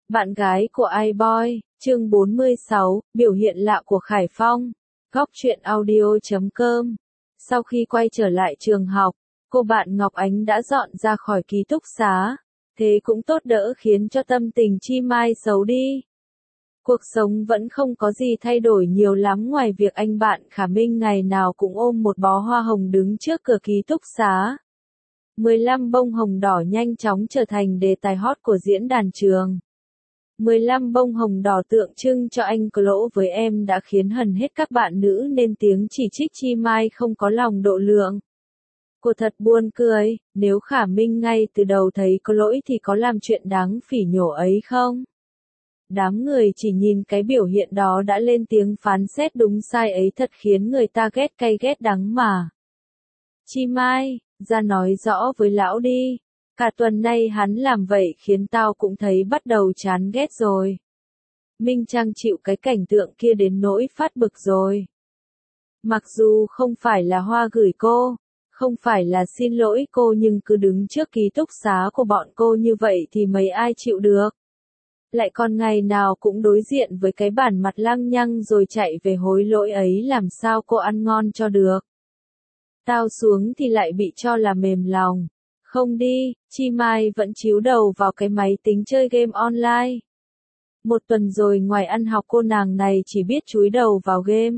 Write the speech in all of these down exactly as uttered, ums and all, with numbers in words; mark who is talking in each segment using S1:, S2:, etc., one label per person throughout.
S1: Bạn gái của iBoy, chương bốn mươi sáu, biểu hiện lạ của Khải Phong. Góc truyện audio chấm com. Sau khi quay trở lại trường học, cô bạn Ngọc Ánh đã dọn ra khỏi ký túc xá. Thế cũng tốt đỡ khiến cho tâm tình Chi Mai xấu đi. Cuộc sống vẫn không có gì thay đổi nhiều lắm ngoài việc anh bạn Khả Minh ngày nào cũng ôm một bó hoa hồng đứng trước cửa ký túc xá. mười lăm bông hồng đỏ nhanh chóng trở thành đề tài hot của diễn đàn trường. mười lăm bông hồng đỏ tượng trưng cho anh có lỗ với em đã khiến hầu hết các bạn nữ lên tiếng chỉ trích Chi Mai không có lòng độ lượng. Cô thật buồn cười, nếu Khả Minh ngay từ đầu thấy có lỗi thì có làm chuyện đáng phỉ nhổ ấy không? Đám người chỉ nhìn cái biểu hiện đó đã lên tiếng phán xét đúng sai ấy thật khiến người ta ghét cay ghét đắng mà. Chi Mai, ra nói rõ với lão đi. Cả tuần nay hắn làm vậy khiến tao cũng thấy bắt đầu chán ghét rồi. Minh Trang chịu cái cảnh tượng kia đến nỗi phát bực rồi. Mặc dù không phải là hoa gửi cô, không phải là xin lỗi cô nhưng cứ đứng trước ký túc xá của bọn cô như vậy thì mấy ai chịu được. Lại còn ngày nào cũng đối diện với cái bản mặt lăng nhăng rồi chạy về hối lỗi ấy làm sao cô ăn ngon cho được. Tao xuống thì lại bị cho là mềm lòng. Không đi, Chi Mai vẫn chíu đầu vào cái máy tính chơi game online. Một tuần rồi ngoài ăn học cô nàng này chỉ biết chúi đầu vào game.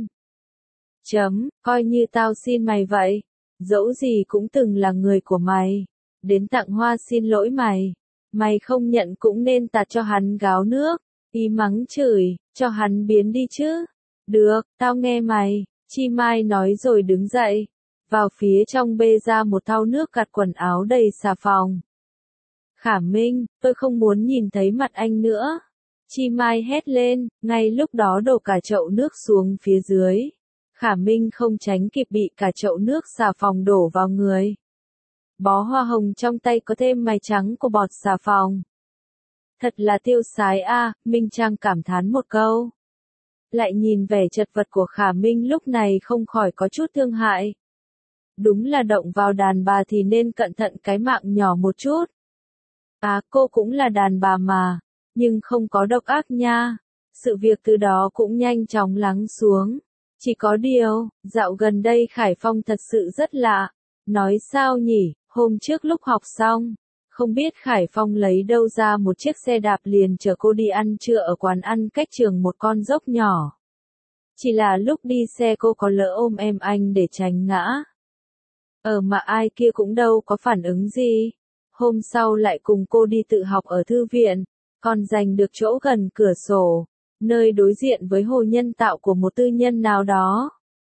S1: Chấm, coi như tao xin mày vậy. Dẫu gì cũng từng là người của mày. Đến tặng hoa xin lỗi mày. Mày không nhận cũng nên tạt cho hắn gáo nước. Ý mắng chửi, cho hắn biến đi chứ. Được, tao nghe mày. Chi Mai nói rồi đứng dậy. Vào phía trong bê ra một thau nước gạt quần áo đầy xà phòng. Khả Minh, tôi không muốn nhìn thấy mặt anh nữa. Chi Mai hét lên, ngay lúc đó đổ cả chậu nước xuống phía dưới. Khả Minh không tránh kịp bị cả chậu nước xà phòng đổ vào người. Bó hoa hồng trong tay có thêm mày trắng của bọt xà phòng. Thật là tiêu sái a, Minh Trang cảm thán một câu. Lại nhìn vẻ chật vật của Khả Minh lúc này không khỏi có chút thương hại. Đúng là động vào đàn bà thì nên cẩn thận cái mạng nhỏ một chút. À, cô cũng là đàn bà mà, nhưng không có độc ác nha. Sự việc từ đó cũng nhanh chóng lắng xuống. Chỉ có điều, dạo gần đây Khải Phong thật sự rất lạ. Nói sao nhỉ, hôm trước lúc học xong, không biết Khải Phong lấy đâu ra một chiếc xe đạp liền chở cô đi ăn trưa ở quán ăn cách trường một con dốc nhỏ. Chỉ là lúc đi xe cô có lỡ ôm em anh để tránh ngã. Ờ mà ai kia cũng đâu có phản ứng gì. Hôm sau lại cùng cô đi tự học ở thư viện, còn giành được chỗ gần cửa sổ, nơi đối diện với hồ nhân tạo của một tư nhân nào đó.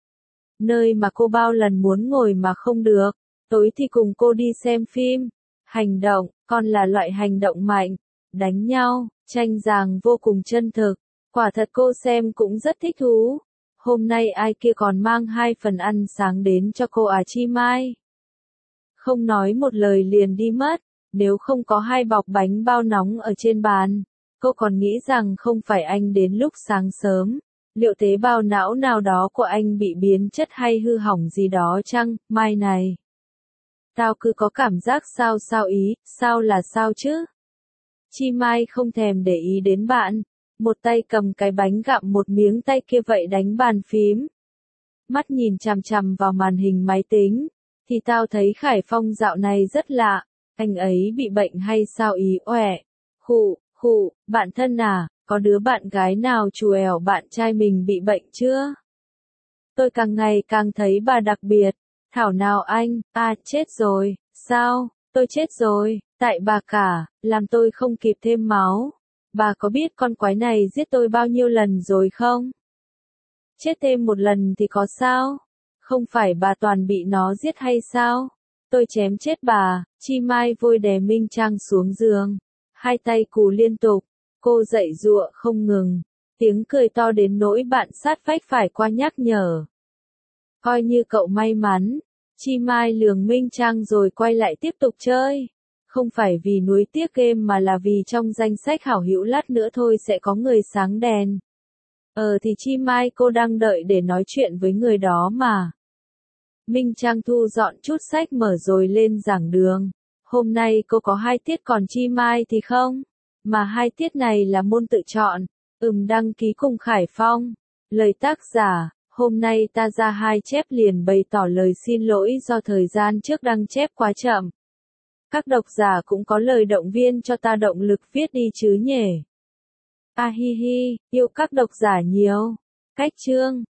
S1: Nơi mà cô bao lần muốn ngồi mà không được. Tối thì cùng cô đi xem phim, hành động, còn là loại hành động mạnh, đánh nhau, tranh giằng vô cùng chân thực. Quả thật cô xem cũng rất thích thú. Hôm nay ai kia còn mang hai phần ăn sáng đến cho cô à Chi Mai. Không nói một lời liền đi mất, nếu không có hai bọc bánh bao nóng ở trên bàn, cô còn nghĩ rằng không phải anh đến lúc sáng sớm. Liệu tế bào não nào đó của anh bị biến chất hay hư hỏng gì đó chăng, Mai này? Tao cứ có cảm giác sao sao ý, sao là sao chứ? Chi Mai không thèm để ý đến bạn. Một tay cầm cái bánh gặm một miếng tay kia vậy đánh bàn phím. Mắt nhìn chằm chằm vào màn hình máy tính. Thì tao thấy Khải Phong dạo này rất lạ. Anh ấy bị bệnh hay sao ý oẻ. Khụ, khụ, bạn thân à, có đứa bạn gái nào trù ẻo bạn trai mình bị bệnh chưa? Tôi càng ngày càng thấy bà đặc biệt. Thảo nào anh, à chết rồi, sao, tôi chết rồi, tại bà cả, làm tôi không kịp thêm máu. Bà có biết con quái này giết tôi bao nhiêu lần rồi không? Chết thêm một lần thì có sao? Không phải bà toàn bị nó giết hay sao? Tôi chém chết bà. Chi Mai vội đè Minh Trang xuống giường. Hai tay cù liên tục. Cô dậy giụa không ngừng. Tiếng cười to đến nỗi bạn sát vách phải qua nhắc nhở. Coi như cậu may mắn. Chi Mai lườm Minh Trang rồi quay lại tiếp tục chơi. Không phải vì nuối tiếc game mà là vì trong danh sách hảo hữu lát nữa thôi sẽ có người sáng đèn. Ờ thì Chi Mai cô đang đợi để nói chuyện với người đó mà. Minh Trang thu dọn chút sách mở rồi lên giảng đường. Hôm nay cô có hai tiết còn Chi Mai thì không. mà hai tiết này là môn tự chọn. Ừm đăng ký cùng Khải Phong. Lời tác giả, hôm nay ta ra hai chép liền bày tỏ lời xin lỗi do thời gian trước đăng chép quá chậm. Các độc giả cũng có lời động viên cho ta động lực viết đi chứ nhỉ. A hi hi, yêu các độc giả nhiều. Cách chương